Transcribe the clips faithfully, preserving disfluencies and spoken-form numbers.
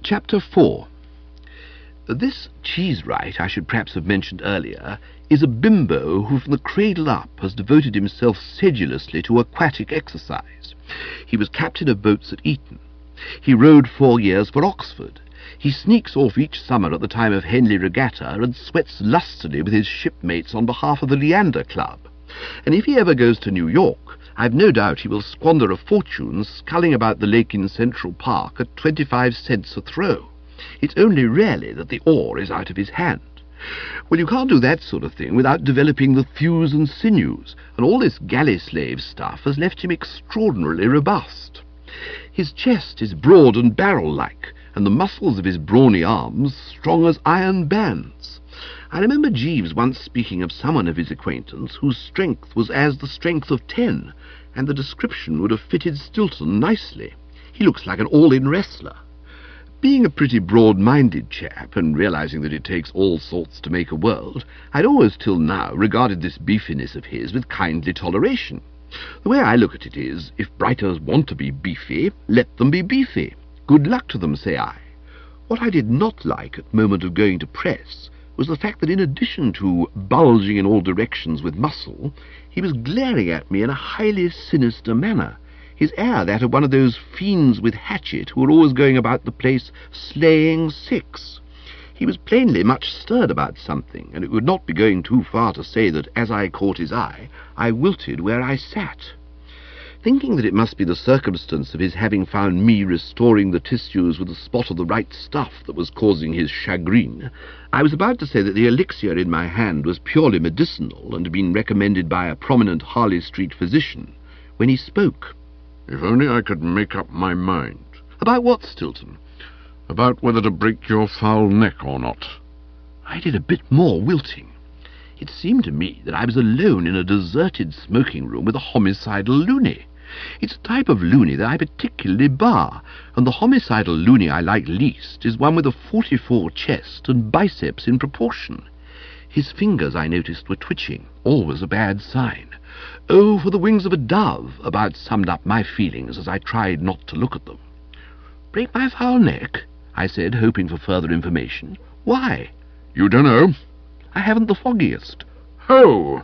Chapter four. This Cheesewright, I should perhaps have mentioned earlier, is a bimbo who from the cradle up has devoted himself sedulously to aquatic exercise. He was captain of boats at Eton. He rowed four years for Oxford. He sneaks off each summer at the time of Henley Regatta and sweats lustily with his shipmates on behalf of the Leander Club. And if he ever goes to New York, I've no doubt he will squander a fortune sculling about the lake in Central Park at twenty-five cents a throw. It's only rarely that the oar is out of his hand. Well, you can't do that sort of thing without developing the thews and sinews, and all this galley slave stuff has left him extraordinarily robust. His chest is broad and barrel-like, and the muscles of his brawny arms strong as iron bands. I remember Jeeves once speaking of someone of his acquaintance whose strength was as the strength of ten, and the description would have fitted Stilton nicely. He looks like an all-in wrestler. Being a pretty broad-minded chap, and realizing that it takes all sorts to make a world, I'd always till now regarded this beefiness of his with kindly toleration. The way I look at it is, if Briters want to be beefy, let them be beefy. Good luck to them, say I. What I did not like at the moment of going to press was the fact that in addition to bulging in all directions with muscle, he was glaring at me in a highly sinister manner, his air that of one of those fiends with hatchet who are always going about the place slaying six. He was plainly much stirred about something, and it would not be going too far to say that as I caught his eye, I wilted where I sat. Thinking that it must be the circumstance of his having found me restoring the tissues with a spot of the right stuff that was causing his chagrin, I was about to say that the elixir in my hand was purely medicinal and had been recommended by a prominent Harley Street physician, when he spoke. If only I could make up my mind. About what, Stilton? About whether to break your foul neck or not. I did a bit more wilting. It seemed to me that I was alone in a deserted smoking room with a homicidal loony. It's a type of loony that I particularly bar, and the homicidal loony I like least is one with a forty-four chest and biceps in proportion. His fingers, I noticed, were twitching, always a bad sign. Oh, for the wings of a dove about summed up my feelings as I tried not to look at them. Break my foul neck? I said, hoping for further information. Why? You don't know? I haven't the foggiest. Ho!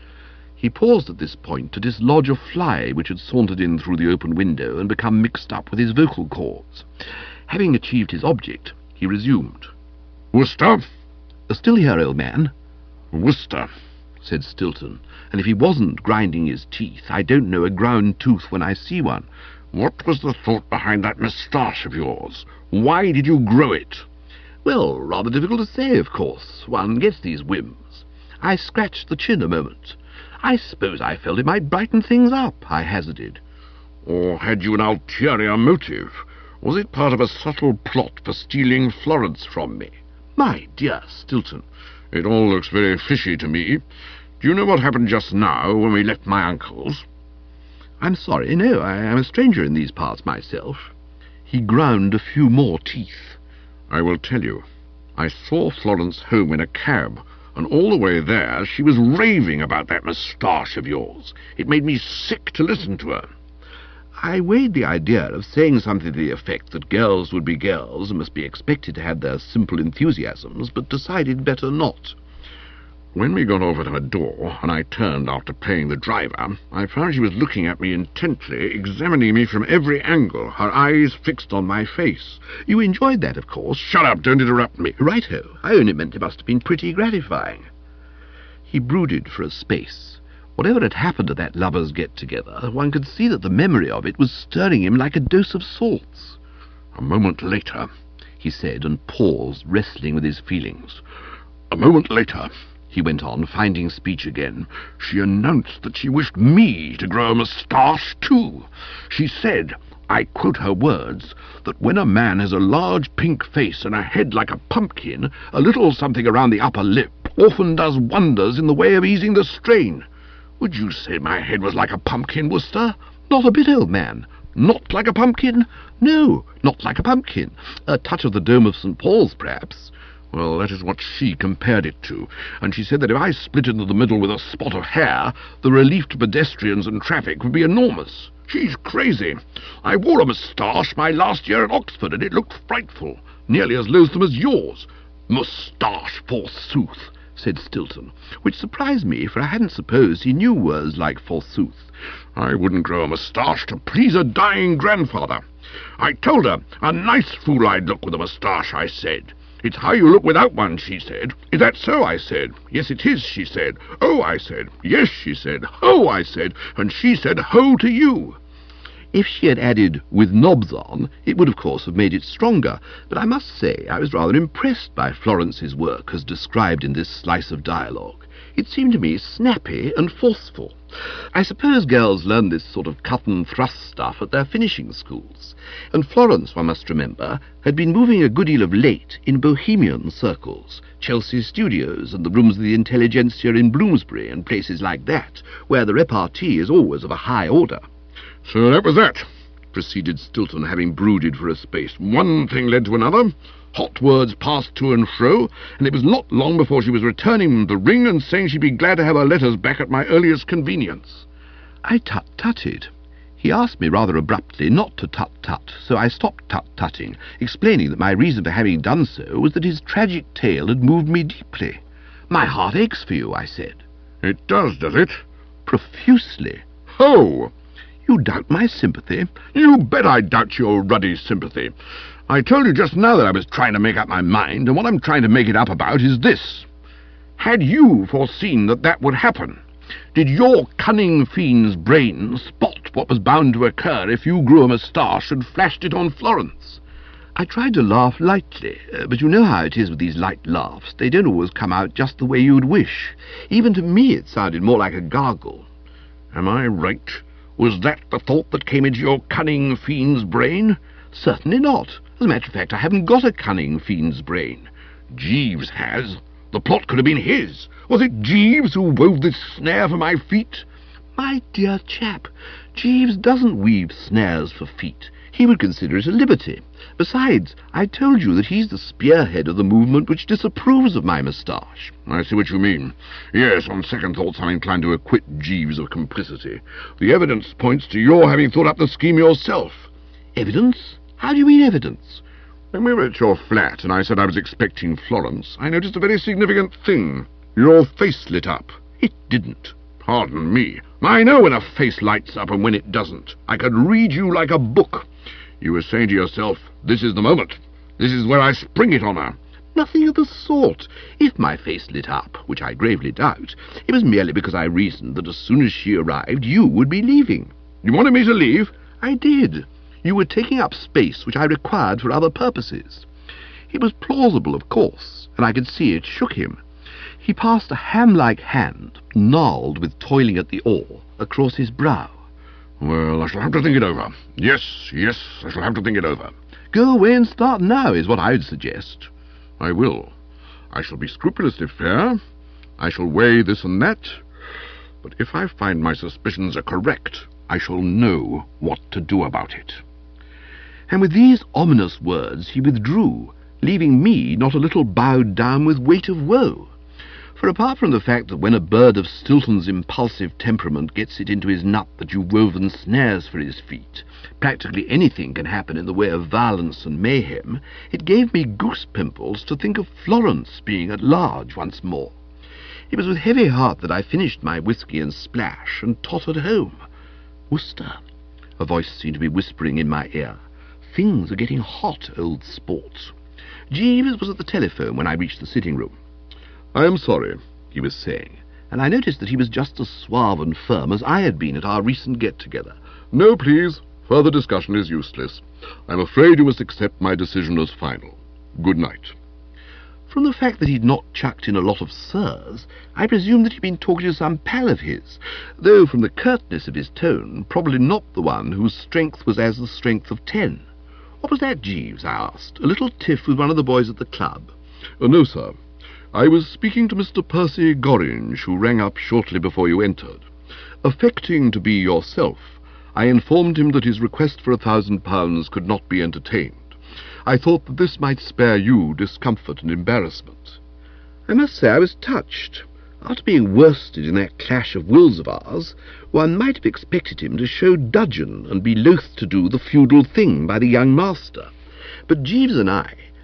He paused at this point to dislodge a fly which had sauntered in through the open window and become mixed up with his vocal cords. Having achieved his object, he resumed. Worcester? Still here, old man? Worcester, said Stilton, and if he wasn't grinding his teeth, I don't know a ground tooth when I see one. What was the thought behind that moustache of yours? Why did you grow it? Well, rather difficult to say, of course. One gets these whims. I scratched the chin a moment. I suppose I felt it might brighten things up, I hazarded. Or had you an ulterior motive? Was it part of a subtle plot for stealing Florence from me? My dear Stilton, it all looks very fishy to me. Do you know what happened just now when we left my uncle's? I'm sorry, no, I am a stranger in these parts myself. He ground a few more teeth. I will tell you. I saw Florence home in a cab, and all the way there she was raving about that moustache of yours. It made me sick to listen to her. I weighed the idea of saying something to the effect that girls would be girls and must be expected to have their simple enthusiasms, but decided better not. When we got over to her door, and I turned after paying the driver, I found she was looking at me intently, examining me from every angle, her eyes fixed on my face. You enjoyed that, of course? Shut up, don't interrupt me. Right-ho. I only meant it must have been pretty gratifying. He brooded for a space. Whatever had happened at that lovers' get-together, one could see that the memory of it was stirring him like a dose of salts. A moment later, he said, and paused, wrestling with his feelings. A moment later, he went on, finding speech again, she announced that she wished me to grow a moustache too. She said, I quote her words, that when a man has a large pink face and a head like a pumpkin, a little something around the upper lip often does wonders in the way of easing the strain. Would you say my head was like a pumpkin, Worcester? Not a bit, old man. Not like a pumpkin? No, not like a pumpkin. A touch of the dome of Saint Paul's, perhaps. Well, that is what she compared it to, and she said that if I split into the middle with a spot of hair, the relief to pedestrians and traffic would be enormous. She's crazy. I wore a moustache my last year at Oxford, and it looked frightful. nearly as loathsome as yours. Moustache, forsooth, said Stilton, which surprised me, for I hadn't supposed he knew words like forsooth. I wouldn't grow a moustache to please a dying grandfather. I told her, a nice fool I'd look with a moustache, I said. It's how you look without one, she said. Is that so, I said. Yes, it is, she said. Oh, I said. Yes, she said. Ho, I said. And she said, ho to you. If she had added, with knobs on, it would of course have made it stronger, but I must say I was rather impressed by Florence's work as described in this slice of dialogue. It seemed to me snappy and forceful. I suppose girls learn this sort of cut-and-thrust stuff at their finishing schools, and Florence, one must remember, had been moving a good deal of late in bohemian circles, Chelsea studios and the rooms of the intelligentsia in Bloomsbury and places like that, where the repartee is always of a high order. So that was that, proceeded Stilton, having brooded for a space. One thing led to another. Hot words passed to and fro, and it was not long before she was returning the ring and saying she'd be glad to have her letters back at my earliest convenience. I tut-tutted. He asked me rather abruptly not to tut-tut, so I stopped tut-tutting, explaining that my reason for having done so was that his tragic tale had moved me deeply. My heart aches for you, I said. It does, does it? Profusely. Oh! You doubt my sympathy? You bet I doubt your ruddy sympathy. I told you just now that I was trying to make up my mind, and what I'm trying to make it up about is this. Had you foreseen that that would happen? Did your cunning fiend's brain spot what was bound to occur if you grew a moustache and flashed it on Florence? I tried to laugh lightly, uh, but you know how it is with these light laughs. They don't always come out just the way you'd wish. Even to me it sounded more like a gargle. Am I right? Was that the thought that came into your cunning fiend's brain? Certainly not. As a matter of fact, I haven't got a cunning fiend's brain. Jeeves has. The plot could have been his. Was it Jeeves who wove this snare for my feet? My dear chap, Jeeves doesn't weave snares for feet. He would consider it a liberty. Besides, I told you that he's the spearhead of the movement which disapproves of my moustache. I see what you mean. Yes, on second thoughts I'm inclined to acquit Jeeves of complicity. The evidence points to your having thought up the scheme yourself. Evidence? How do you mean evidence? When we were at your flat and I said I was expecting Florence, I noticed a very significant thing. Your face lit up. It didn't. Pardon me. I know when a face lights up and when it doesn't. I could read you like a book. You were saying to yourself, this is the moment. This is where I spring it on her. Nothing of the sort. If my face lit up, which I gravely doubt, it was merely because I reasoned that as soon as she arrived, you would be leaving. You wanted me to leave? I did. You were taking up space which I required for other purposes. It was plausible, of course, and I could see it shook him. He passed a ham-like hand, gnarled with toiling at the oar, across his brow. Well, I shall have to think it over. Yes, yes, I shall have to think it over. Go away and start now, is what I would suggest. I will. I shall be scrupulously fair. I shall weigh this and that. But if I find my suspicions are correct, I shall know what to do about it. And with these ominous words he withdrew, leaving me not a little bowed down with weight of woe. For apart from the fact that when a bird of Stilton's impulsive temperament gets it into his nut that you've woven snares for his feet, practically anything can happen in the way of violence and mayhem, it gave me goose pimples to think of Florence being at large once more. It was with heavy heart that I finished my whisky and splash and tottered home. Worcester, a voice seemed to be whispering in my ear. Things are getting hot, old sport. Jeeves was at the telephone when I reached the sitting-room. I am sorry, he was saying, and I noticed that he was just as suave and firm as I had been at our recent get-together. No, please. Further discussion is useless. I'm afraid you must accept my decision as final. Good night. From the fact that he'd not chucked in a lot of sirs, I presumed that he'd been talking to some pal of his, though from the curtness of his tone, probably not the one whose strength was as the strength of ten. What was that, Jeeves? I asked. A little tiff with one of the boys at the club? Uh, no, sir. I was speaking to Mister Percy Gorringe, who rang up shortly before you entered. Affecting to be yourself, I informed him that his request for a thousand pounds could not be entertained. I thought that this might spare you discomfort and embarrassment. I must say I was touched. After being worsted in that clash of wills of ours, one might have expected him to show dudgeon and be loath to do the feudal thing by the young master. But Jeeves and I,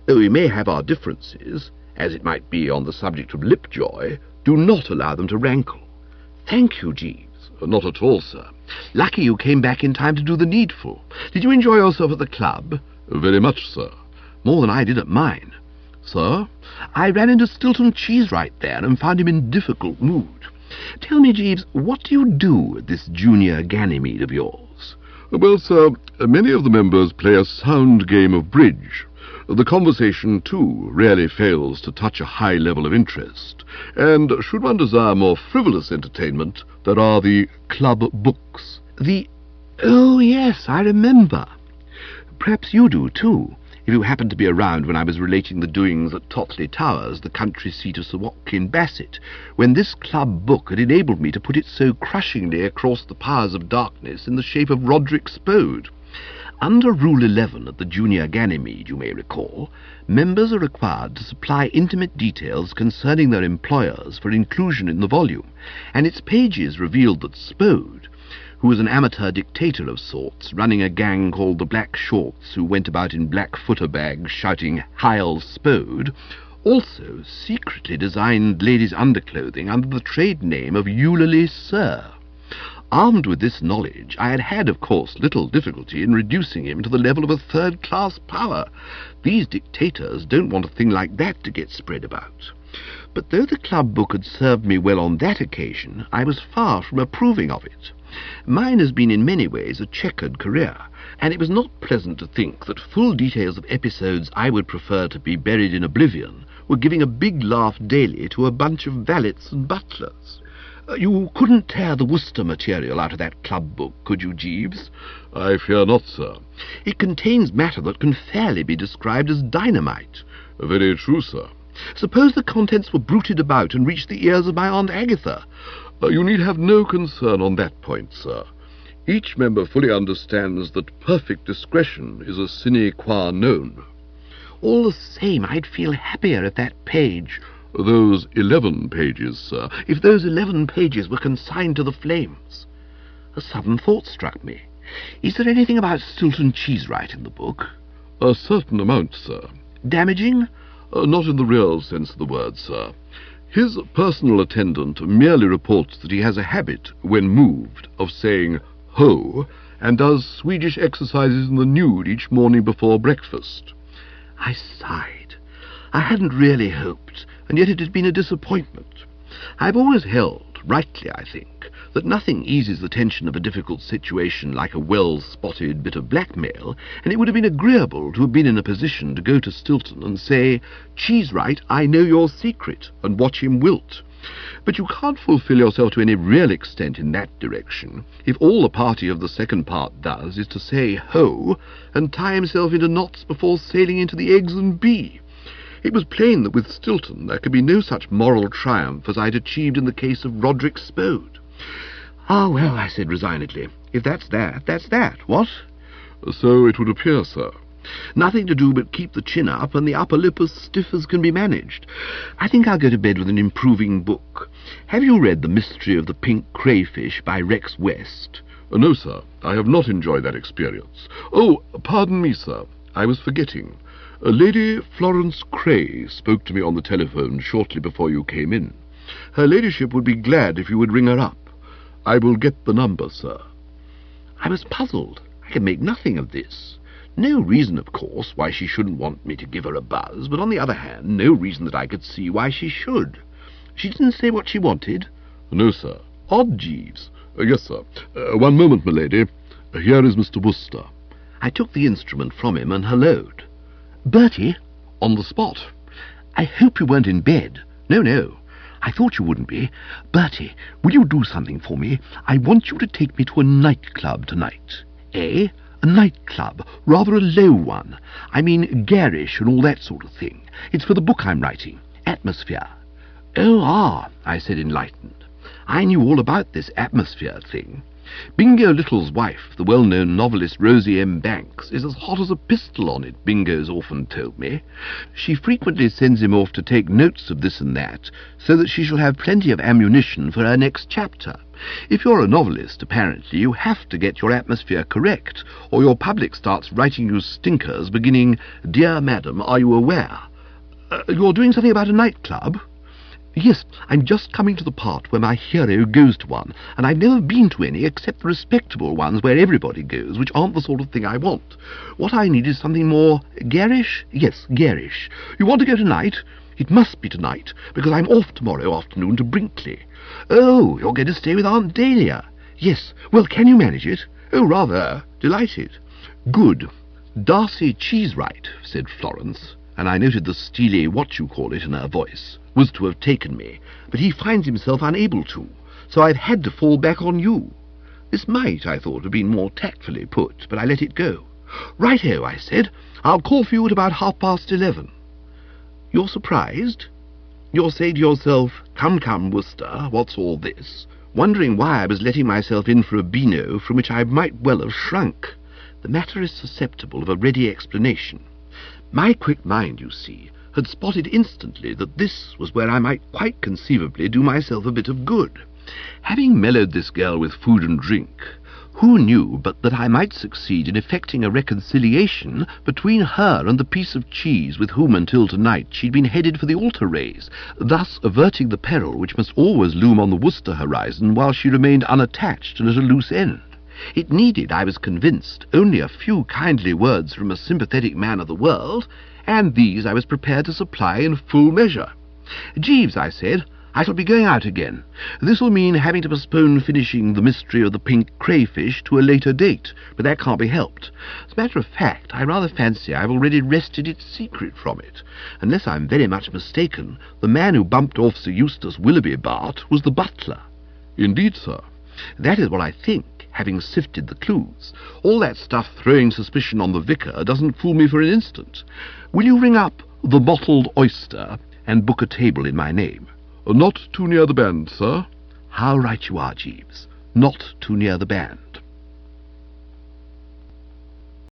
Though we may have our differences, as it might be on the subject of Lipjoy, do not allow them to rankle. Thank you, Jeeves. Not at all, sir. Lucky you came back in time to do the needful. Did you enjoy yourself at the club? Very much, sir. More than I did at mine. Sir, I ran into Stilton Cheesewright there and found him in difficult mood. Tell me, Jeeves, what do you do at this junior Ganymede of yours? Well, sir, many of the members play a sound game of bridge. The conversation, too, rarely fails to touch a high level of interest, and should one desire more frivolous entertainment, there are the club books. The... oh, yes, I remember. Perhaps you do, too, if you happened to be around when I was relating the doings at Totley Towers, the country seat of Sir Watkin Bassett, when this club book had enabled me to put it so crushingly across the powers of darkness in the shape of Roderick Spode. Under Rule eleven at the Junior Ganymede, you may recall, members are required to supply intimate details concerning their employers for inclusion in the volume, and its pages revealed that Spode, who was an amateur dictator of sorts, running a gang called the Black Shorts, who went about in black footer bags shouting "Heil Spode," also secretly designed ladies' underclothing under the trade name of Eulalie Sir. Armed with this knowledge, I had had, of course, little difficulty in reducing him to the level of a third-class power. These dictators don't want a thing like that to get spread about. But though the club book had served me well on that occasion, I was far from approving of it. Mine has been in many ways a checkered career, and it was not pleasant to think that full details of episodes I would prefer to be buried in oblivion were giving a big laugh daily to a bunch of valets and butlers. Uh, you couldn't tear the Worcester material out of that club book, could you, Jeeves? I fear not, sir. It contains matter that can fairly be described as dynamite. Very true, sir. Suppose the contents were bruited about and reached the ears of my Aunt Agatha? Uh, you need have no concern on that point, sir. Each member fully understands that perfect discretion is a sine qua non. All the same, I'd feel happier if that page... Those eleven pages, sir. If those eleven pages were consigned to the flames. A sudden thought struck me. Is there anything about Stilton Cheesewright in the book? A certain amount, sir. Damaging? Uh, not in the real sense of the word, sir. His personal attendant merely reports that he has a habit, when moved, of saying "ho," and does Swedish exercises in the nude each morning before breakfast. I sighed. I hadn't really hoped, and yet it had been a disappointment. I've always held, rightly I think, that nothing eases the tension of a difficult situation like a well-spotted bit of blackmail, and it would have been agreeable to have been in a position to go to Stilton and say, "Cheesewright, I know your secret," and watch him wilt. But you can't fulfil yourself to any real extent in that direction if all the party of the second part does is to say "ho" and tie himself into knots before sailing into the eggs and bee. It was plain that with Stilton there could be no such moral triumph as I'd achieved in the case of Roderick Spode. "Ah, well," I said resignedly, "if that's that, that's that, what?" "So it would appear, sir." "Nothing to do but keep the chin up and the upper lip as stiff as can be managed. I think I'll go to bed with an improving book. Have you read The Mystery of the Pink Crayfish by Rex West?" "No, sir, I have not enjoyed that experience. Oh, pardon me, sir, I was forgetting. Uh, Lady Florence Cray spoke to me on the telephone shortly before you came in. Her ladyship would be glad if you would ring her up. I will get the number, sir." I was puzzled. I could make nothing of this. No reason, of course, why she shouldn't want me to give her a buzz, but on the other hand, no reason that I could see why she should. She didn't say what she wanted? "No, sir." "Odd, Jeeves." Uh, yes, sir. Uh, one moment, my lady. Uh, here is Mister Worcester. I took the instrument from him and halloed. "Bertie?" "On the spot." "I hope you weren't in bed." "No, no. I thought you wouldn't be. Bertie, will you do something for me? I want you to take me to a nightclub tonight." "Eh? A nightclub? Rather a low one. I mean garish and all that sort of thing. It's for the book I'm writing. Atmosphere." "Oh, ah," I said, enlightened. I knew all about this atmosphere thing. Bingo Little's wife, the well-known novelist Rosie M. Banks, is as hot as a pistol on it, Bingo's often told me. She frequently sends him off to take notes of this and that, so that she shall have plenty of ammunition for her next chapter. If you're a novelist, apparently, you have to get your atmosphere correct, or your public starts writing you stinkers beginning, "Dear Madam, are you aware?" Uh, you're doing something about a nightclub? Yes, I'm just coming to the part where my hero goes to one, and I've never been to any except the respectable ones where everybody goes, which aren't the sort of thing I want. What I need is something more garish? Yes, garish. You want to go tonight? It must be tonight, because I'm off tomorrow afternoon to Brinkley. Oh, you're going to stay with Aunt Dahlia? Yes. Well, can you manage it? Oh, rather. Delighted. Good. Darcy Cheesewright, said Florence, and I noted the steely what-you-call-it in her voice, was to have taken me, but he finds himself unable to, so I've had to fall back on you. This might, I thought, have been more tactfully put, but I let it go. Right-o, I said. I'll call for you at about half-past eleven. You're surprised? You're saying to yourself, come, come, Worcester, what's all this? Wondering why I was letting myself in for a beano from which I might well have shrunk. The matter is susceptible of a ready explanation. My quick mind, you see, had spotted instantly that this was where I might quite conceivably do myself a bit of good. Having mellowed this girl with food and drink, who knew but that I might succeed in effecting a reconciliation between her and the piece of cheese with whom until tonight she'd been headed for the altar raise, thus averting the peril which must always loom on the Worcester horizon while she remained unattached and at a loose end. It needed, I was convinced, only a few kindly words from a sympathetic man of the world, and these I was prepared to supply in full measure. Jeeves, I said, I shall be going out again. This will mean having to postpone finishing The Mystery of the Pink Crayfish to a later date, but that can't be helped. As a matter of fact, I rather fancy I've already wrested its secret from it. Unless I'm very much mistaken, the man who bumped off Sir Eustace Willoughby Bart was the butler. Indeed, sir. That is what I think, having sifted the clues. All that stuff throwing suspicion on the vicar doesn't fool me for an instant. Will you ring up the Bottled Oyster and book a table in my name? Not too near the band, sir. How right you are, Jeeves. Not too near the band.